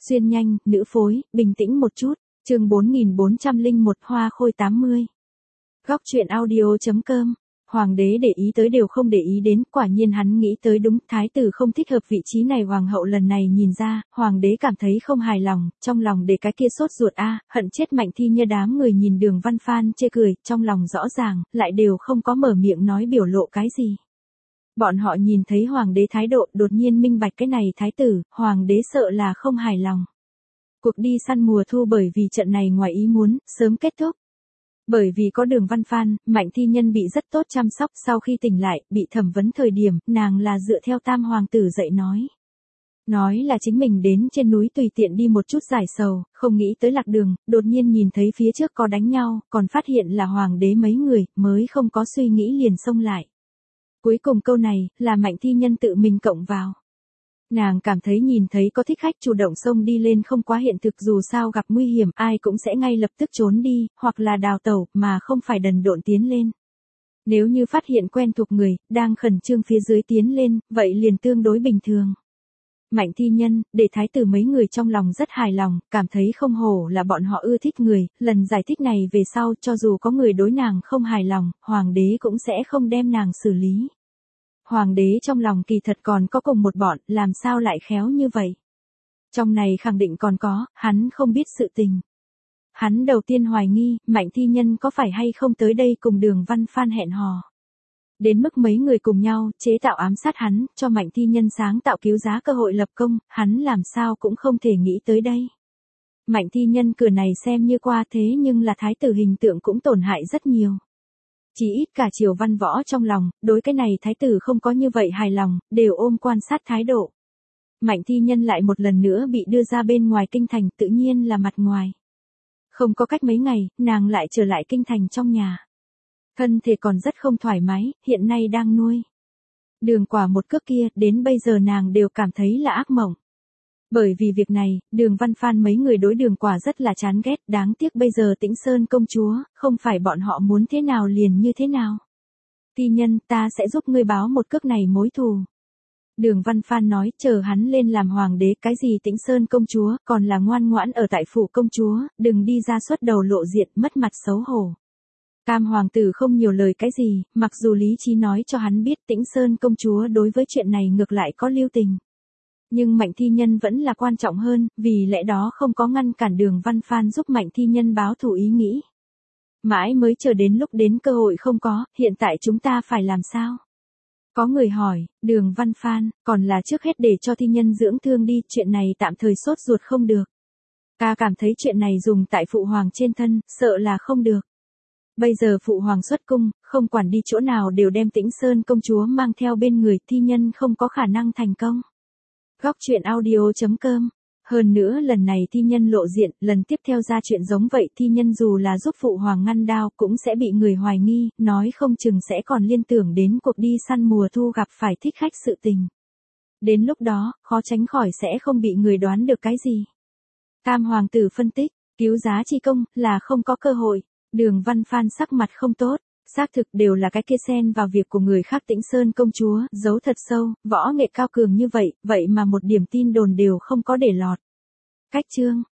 Xuyên nhanh, nữ phối, bình tĩnh một chút. Chương 4401 Hoa Khôi 80. Góc truyện audio.com. Hoàng đế để ý tới đều không để ý đến, quả nhiên hắn nghĩ tới đúng, thái tử không thích hợp vị trí này. Hoàng hậu lần này nhìn ra, hoàng đế cảm thấy không hài lòng, trong lòng để cái kia sốt ruột hận chết Mạnh Thi Như. Đám người nhìn Đường Văn Phan chê cười, trong lòng rõ ràng, lại đều không có mở miệng nói biểu lộ cái gì. Bọn họ nhìn thấy hoàng đế thái độ, đột nhiên minh bạch cái này thái tử, hoàng đế sợ là không hài lòng. Cuộc đi săn mùa thu bởi vì trận này ngoài ý muốn, sớm kết thúc. Bởi vì có Đường Văn Phan, Mạnh Thi Nhân bị rất tốt chăm sóc, sau khi tỉnh lại, bị thẩm vấn thời điểm, nàng là dựa theo tam hoàng tử dạy nói. Nói là chính mình đến trên núi tùy tiện đi một chút giải sầu, không nghĩ tới lạc đường, đột nhiên nhìn thấy phía trước có đánh nhau, còn phát hiện là hoàng đế mấy người, mới không có suy nghĩ liền xông lại. Cuối cùng câu này, là Mạnh Thi Nhân tự mình cộng vào. Nàng cảm thấy nhìn thấy có thích khách chủ động xông đi lên không quá hiện thực, dù sao gặp nguy hiểm ai cũng sẽ ngay lập tức trốn đi, hoặc là đào tẩu, mà không phải đần độn tiến lên. Nếu như phát hiện quen thuộc người, đang khẩn trương phía dưới tiến lên, vậy liền tương đối bình thường. Mạnh Thi Nhân, để thái tử mấy người trong lòng rất hài lòng, cảm thấy không hổ là bọn họ ưa thích người, lần giải thích này về sau cho dù có người đối nàng không hài lòng, hoàng đế cũng sẽ không đem nàng xử lý. Hoàng đế trong lòng kỳ thật còn có cùng một bọn, làm sao lại khéo như vậy? Trong này khẳng định còn có, hắn không biết sự tình. Hắn đầu tiên hoài nghi, Mạnh Thi Nhân có phải hay không tới đây cùng Đường Văn Phan hẹn hò. Đến mức mấy người cùng nhau, chế tạo ám sát hắn, cho Mạnh Thi Nhân sáng tạo cứu giá cơ hội lập công, hắn làm sao cũng không thể nghĩ tới đây. Mạnh Thi Nhân cửa này xem như qua thế nhưng là thái tử hình tượng cũng tổn hại rất nhiều. Chỉ ít cả triều văn võ trong lòng, đối cái này thái tử không có như vậy hài lòng, đều ôm quan sát thái độ. Mạnh Thi Nhân lại một lần nữa bị đưa ra bên ngoài kinh thành, tự nhiên là mặt ngoài. Không có cách mấy ngày, nàng lại trở lại kinh thành trong nhà. Thân thể còn rất không thoải mái, hiện nay đang nuôi. Đường Quả một cước kia, đến bây giờ nàng đều cảm thấy là ác mộng. Bởi vì việc này, Đường Văn Phan mấy người đối Đường Quả rất là chán ghét, đáng tiếc bây giờ Tĩnh Sơn công chúa, không phải bọn họ muốn thế nào liền như thế nào. Thi Nhân, ta sẽ giúp ngươi báo một cước này mối thù. Đường Văn Phan nói, chờ hắn lên làm hoàng đế, cái gì Tĩnh Sơn công chúa, còn là ngoan ngoãn ở tại phủ công chúa, đừng đi ra xuất đầu lộ diện, mất mặt xấu hổ. Tam hoàng tử không nhiều lời cái gì, mặc dù lý trí nói cho hắn biết Tĩnh Sơn công chúa đối với chuyện này ngược lại có lưu tình. Nhưng Mạnh Thi Nhân vẫn là quan trọng hơn, vì lẽ đó không có ngăn cản Đường Văn Phan giúp Mạnh Thi Nhân báo thù ý nghĩ. Mãi mới chờ đến lúc đến cơ hội không có, hiện tại chúng ta phải làm sao? Có người hỏi, Đường Văn Phan, còn là trước hết để cho Thi Nhân dưỡng thương đi, chuyện này tạm thời sốt ruột không được. Ta cảm thấy chuyện này dùng tại phụ hoàng trên thân, sợ là không được. Bây giờ phụ hoàng xuất cung, không quản đi chỗ nào đều đem Tĩnh Sơn công chúa mang theo bên người, Thi Nhân không có khả năng thành công. Góc truyện audio.com. Hơn nữa lần này Thi Nhân lộ diện, lần tiếp theo ra chuyện giống vậy, Thi Nhân dù là giúp phụ hoàng ngăn đao cũng sẽ bị người hoài nghi, nói không chừng sẽ còn liên tưởng đến cuộc đi săn mùa thu gặp phải thích khách sự tình. Đến lúc đó, khó tránh khỏi sẽ không bị người đoán được cái gì. Tam hoàng tử phân tích, cứu giá chi công, là không có cơ hội. Đường Văn Phan sắc mặt không tốt. Xác thực đều là cái kia xen vào việc của người khác. Tĩnh Sơn công chúa, giấu thật sâu, võ nghệ cao cường như vậy, vậy mà một điểm tin đồn đều không có để lọt. Cách chương